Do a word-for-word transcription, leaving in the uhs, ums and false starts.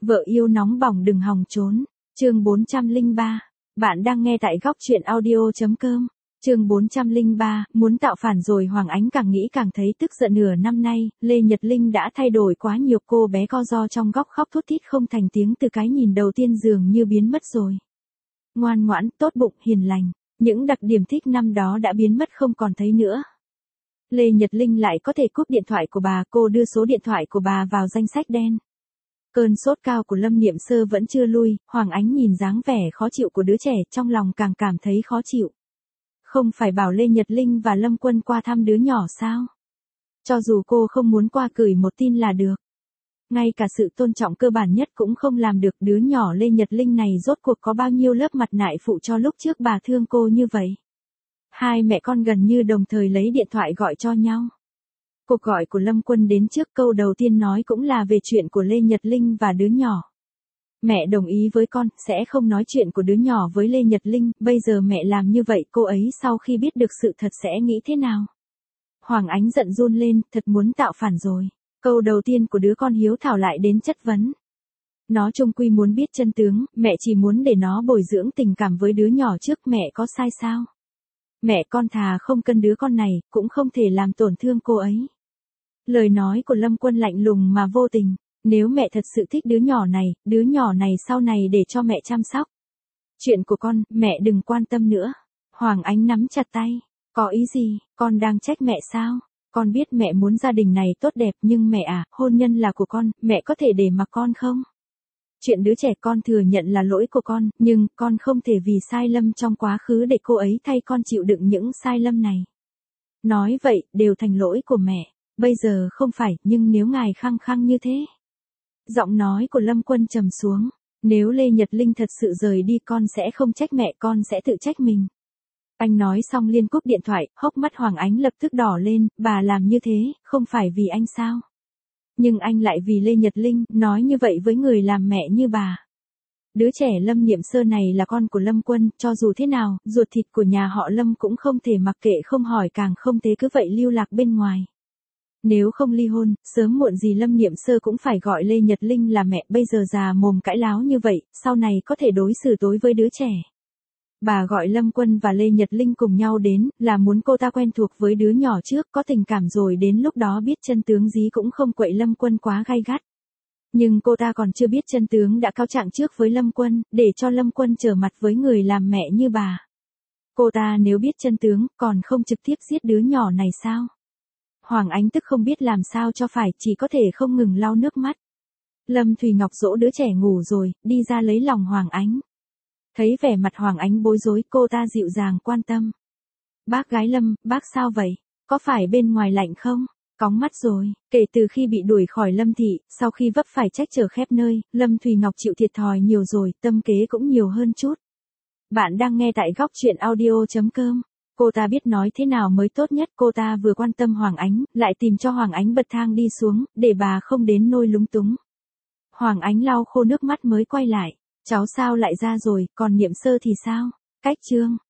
Vợ yêu nóng bỏng đừng hòng trốn. Chương bốn trăm lẻ ba. Bạn đang nghe tại góc truyện audio.com. Chương bốn trăm lẻ ba, muốn tạo phản rồi. Hoàng Ánh càng nghĩ càng thấy tức giận. Nửa năm nay, Lê Nhật Linh đã thay đổi quá nhiều. Cô bé co ro trong góc khóc thút thít không thành tiếng, từ cái nhìn đầu tiên dường như biến mất rồi. Ngoan ngoãn, tốt bụng, hiền lành, những đặc điểm thích năm đó đã biến mất không còn thấy nữa. Lê Nhật Linh lại có thể cúp điện thoại của bà. Cô đưa số điện thoại của bà vào danh sách đen. Cơn sốt cao của Lâm Niệm Sơ vẫn chưa lui. Hoàng Ánh nhìn dáng vẻ khó chịu của đứa trẻ, trong lòng càng cảm thấy khó chịu. Không phải bảo Lê Nhật Linh và Lâm Quân qua thăm đứa nhỏ sao? Cho dù cô không muốn qua, gửi một tin là được. Ngay cả sự tôn trọng cơ bản nhất cũng không làm được. Đứa nhỏ Lê Nhật Linh này rốt cuộc có bao nhiêu lớp mặt nại phụ cho lúc trước bà thương cô như vậy? Hai mẹ con gần như đồng thời lấy điện thoại gọi cho nhau. Cuộc gọi của Lâm Quân đến trước, câu đầu tiên nói cũng là về chuyện của Lê Nhật Linh và đứa nhỏ. Mẹ đồng ý với con, sẽ không nói chuyện của đứa nhỏ với Lê Nhật Linh. Bây giờ mẹ làm như vậy, cô ấy sau khi biết được sự thật sẽ nghĩ thế nào? Hoàng Ánh giận run lên, thật muốn tạo phản rồi. Câu đầu tiên của đứa con hiếu thảo lại đến chất vấn. Nó chung quy muốn biết chân tướng, mẹ chỉ muốn để nó bồi dưỡng tình cảm với đứa nhỏ trước. Mẹ có sai sao? Mẹ con thà không cân đứa con này, cũng không thể làm tổn thương cô ấy. Lời nói của Lâm Quân lạnh lùng mà vô tình. Nếu mẹ thật sự thích đứa nhỏ này, đứa nhỏ này sau này để cho mẹ chăm sóc. Chuyện của con, mẹ đừng quan tâm nữa. Hoàng Ánh nắm chặt tay. Có ý gì, con đang trách mẹ sao? Con biết mẹ muốn gia đình này tốt đẹp, nhưng mẹ à, hôn nhân là của con, mẹ có thể để mặc con không? Chuyện đứa trẻ con thừa nhận là lỗi của con, nhưng con không thể vì sai lầm trong quá khứ để cô ấy thay con chịu đựng những sai lầm này. Nói vậy, đều thành lỗi của mẹ. Bây giờ không phải, nhưng nếu ngài khăng khăng như thế. Giọng nói của Lâm Quân trầm xuống. Nếu Lê Nhật Linh thật sự rời đi, con sẽ không trách mẹ, con sẽ tự trách mình. Anh nói xong liên cúp điện thoại, hốc mắt Hoàng Ánh lập tức đỏ lên. Bà làm như thế, không phải vì anh sao? Nhưng anh lại vì Lê Nhật Linh, nói như vậy với người làm mẹ như bà. Đứa trẻ Lâm Niệm Sơ này là con của Lâm Quân, cho dù thế nào, ruột thịt của nhà họ Lâm cũng không thể mặc kệ không hỏi, càng không thế cứ vậy lưu lạc bên ngoài. Nếu không ly hôn, sớm muộn gì Lâm Niệm Sơ cũng phải gọi Lê Nhật Linh là mẹ. Bây giờ già mồm cãi láo như vậy, sau này có thể đối xử tối với đứa trẻ. Bà gọi Lâm Quân và Lê Nhật Linh cùng nhau đến, là muốn cô ta quen thuộc với đứa nhỏ trước, có tình cảm rồi đến lúc đó biết chân tướng gì cũng không quậy Lâm Quân quá gay gắt. Nhưng cô ta còn chưa biết chân tướng đã cáo trạng trước với Lâm Quân, để cho Lâm Quân trở mặt với người làm mẹ như bà. Cô ta nếu biết chân tướng, còn không trực tiếp giết đứa nhỏ này sao? Hoàng Ánh tức không biết làm sao cho phải, chỉ có thể không ngừng lau nước mắt. Lâm Thùy Ngọc dỗ đứa trẻ ngủ rồi, đi ra lấy lòng Hoàng Ánh. Thấy vẻ mặt Hoàng Ánh bối rối, cô ta dịu dàng quan tâm. Bác gái Lâm, bác sao vậy? Có phải bên ngoài lạnh không? Cóng mắt rồi. Kể từ khi bị đuổi khỏi Lâm thị, sau khi vấp phải trách trở khắp nơi, Lâm Thùy Ngọc chịu thiệt thòi nhiều rồi, tâm kế cũng nhiều hơn chút. Bạn đang nghe tại góc truyện audio.com. Cô ta biết nói thế nào mới tốt nhất. Cô ta vừa quan tâm Hoàng Ánh, lại tìm cho Hoàng Ánh bậc thang đi xuống, để bà không đến nôi lúng túng. Hoàng Ánh lau khô nước mắt mới quay lại. Cháu sao lại ra rồi, còn Niệm Sơ thì sao? Cách chương.